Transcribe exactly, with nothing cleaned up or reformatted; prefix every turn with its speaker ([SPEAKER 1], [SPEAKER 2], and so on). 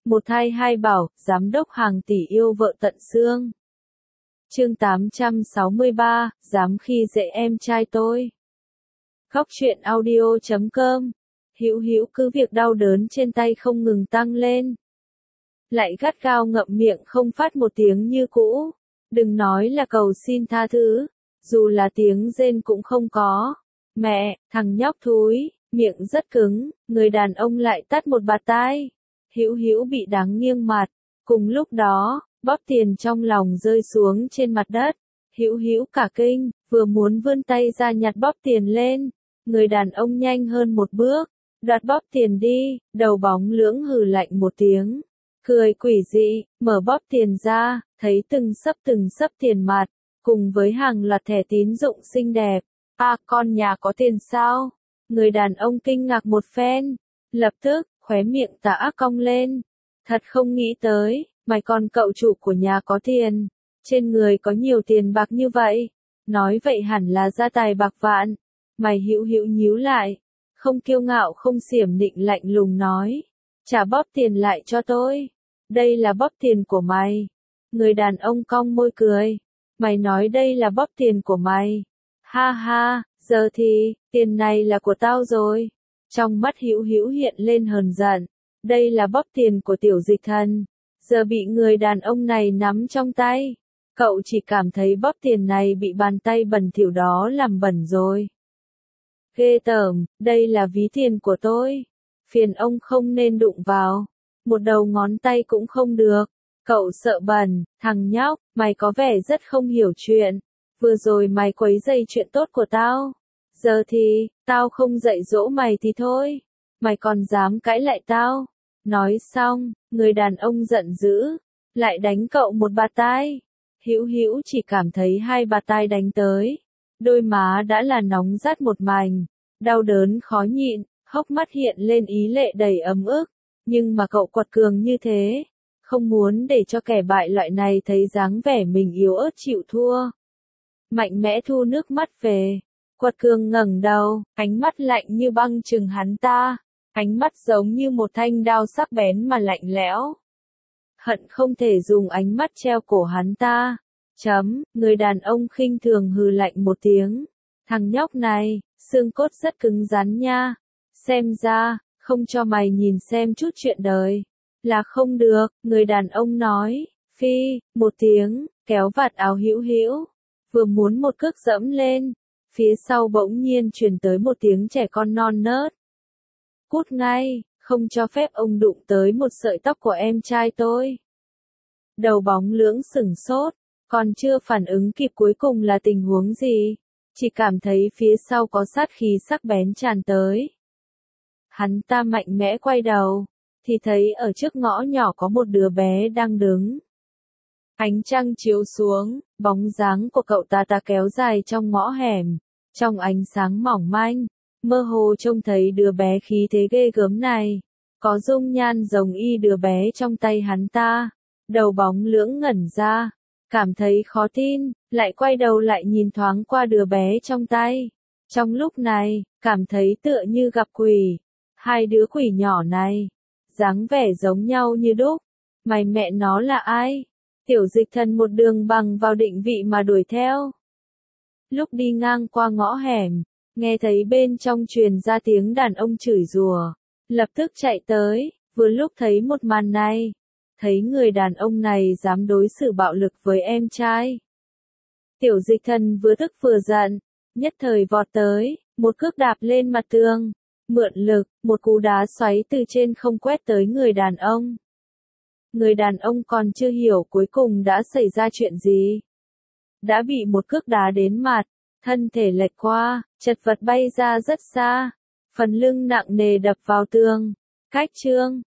[SPEAKER 1] Một thai hai bảo, giám đốc hàng tỷ yêu vợ tận xương. Chương tám trăm sáu mươi ba, dám khi dễ em trai tôi. Góc truyện audio chấm com. Hữu Hữu cứ việc đau đớn trên tay không ngừng tăng lên. Lại gắt gao ngậm miệng không phát một tiếng như cũ. Đừng nói là cầu xin tha thứ, dù là tiếng rên cũng không có. Mẹ, thằng nhóc thúi, miệng rất cứng, người đàn ông lại tát một bạt tai. Hữu Hữu bị đáng nghiêng mặt. Cùng lúc đó, bóp tiền trong lòng rơi xuống trên mặt đất. Hữu Hữu cả kinh, vừa muốn vươn tay ra nhặt bóp tiền lên. Người đàn ông nhanh hơn một bước, đoạt bóp tiền đi, đầu bóng lưỡng hừ lạnh một tiếng. Cười quỷ dị, mở bóp tiền ra, thấy từng sấp từng sấp tiền mặt, cùng với hàng loạt thẻ tín dụng xinh đẹp. À, con nhà có tiền sao? Người đàn ông kinh ngạc một phen, lập tức, khóe miệng tả cong lên. Thật không nghĩ tới, mày con cậu chủ của nhà có tiền, trên người có nhiều tiền bạc như vậy. Nói vậy hẳn là gia tài bạc vạn. Mày Hữu Hữu nhíu lại, không kiêu ngạo không xiểm nịnh lạnh lùng nói. Trả bóp tiền lại cho tôi. Đây là bóp tiền của mày. Người đàn ông cong môi cười. Mày nói đây là bóp tiền của mày. Ha ha, giờ thì, tiền này là của tao rồi. Trong mắt Hữu Hữu hiện lên hờn giận. Đây là bóp tiền của Tiểu Dịch Thần. Giờ bị người đàn ông này nắm trong tay. Cậu chỉ cảm thấy bóp tiền này bị bàn tay bẩn thỉu đó làm bẩn rồi. Ghê tởm, đây là ví tiền của tôi. Phiền ông không nên đụng vào. Một đầu ngón tay cũng không được. Cậu sợ bẩn, thằng nhóc, mày có vẻ rất không hiểu chuyện. Vừa rồi mày quấy rầy chuyện tốt của tao. Giờ thì, tao không dạy dỗ mày thì thôi. Mày còn dám cãi lại tao. Nói xong, người đàn ông giận dữ, lại đánh cậu một bạt tai. Hữu Hữu chỉ cảm thấy hai bạt tai đánh tới. Đôi má đã là nóng rát một mảnh, đau đớn khó nhịn, hốc mắt hiện lên ý lệ đầy ấm ức. Nhưng mà cậu quật cường như thế, không muốn để cho kẻ bại loại này thấy dáng vẻ mình yếu ớt chịu thua. Mạnh mẽ thu nước mắt về, quật cường ngẩng đầu, ánh mắt lạnh như băng trừng hắn ta, ánh mắt giống như một thanh đao sắc bén mà lạnh lẽo. Hận không thể dùng ánh mắt treo cổ hắn ta. Chấm, người đàn ông khinh thường hừ lạnh một tiếng. Thằng nhóc này, xương cốt rất cứng rắn nha. Xem ra, không cho mày nhìn xem chút chuyện đời. Là không được, người đàn ông nói. Phi, một tiếng, kéo vạt áo Hữu Hữu. Vừa muốn một cước dẫm lên. Phía sau bỗng nhiên truyền tới một tiếng trẻ con non nớt. Cút ngay, không cho phép ông đụng tới một sợi tóc của em trai tôi. Đầu bóng lưỡng sửng sốt, còn chưa phản ứng kịp cuối cùng là tình huống gì. Chỉ cảm thấy phía sau có sát khí sắc bén tràn tới. Hắn ta mạnh mẽ quay đầu, thì thấy ở trước ngõ nhỏ có một đứa bé đang đứng. Ánh trăng chiếu xuống, bóng dáng của cậu ta ta kéo dài trong ngõ hẻm, trong ánh sáng mỏng manh, mơ hồ trông thấy đứa bé khí thế ghê gớm này, có dung nhan giống y đứa bé trong tay hắn ta. Đầu bóng lưỡng ngẩn ra, cảm thấy khó tin, lại quay đầu lại nhìn thoáng qua đứa bé trong tay. Trong lúc này, cảm thấy tựa như gặp quỷ. Hai đứa quỷ nhỏ này, dáng vẻ giống nhau như đúc. Mày mẹ nó là ai? Tiểu Dịch Thần một đường bằng vào định vị mà đuổi theo. Lúc đi ngang qua ngõ hẻm, nghe thấy bên trong truyền ra tiếng đàn ông chửi rủa, lập tức chạy tới, vừa lúc thấy một màn này. Thấy người đàn ông này dám đối xử bạo lực với em trai. Tiểu Dịch Thần vừa tức vừa giận, nhất thời vọt tới, một cước đạp lên mặt tường, mượn lực, một cú đá xoáy từ trên không quét tới người đàn ông. Người đàn ông còn chưa hiểu cuối cùng đã xảy ra chuyện gì. Đã bị một cước đá đến mặt, thân thể lệch qua, chật vật bay ra rất xa, phần lưng nặng nề đập vào tường. Cách chương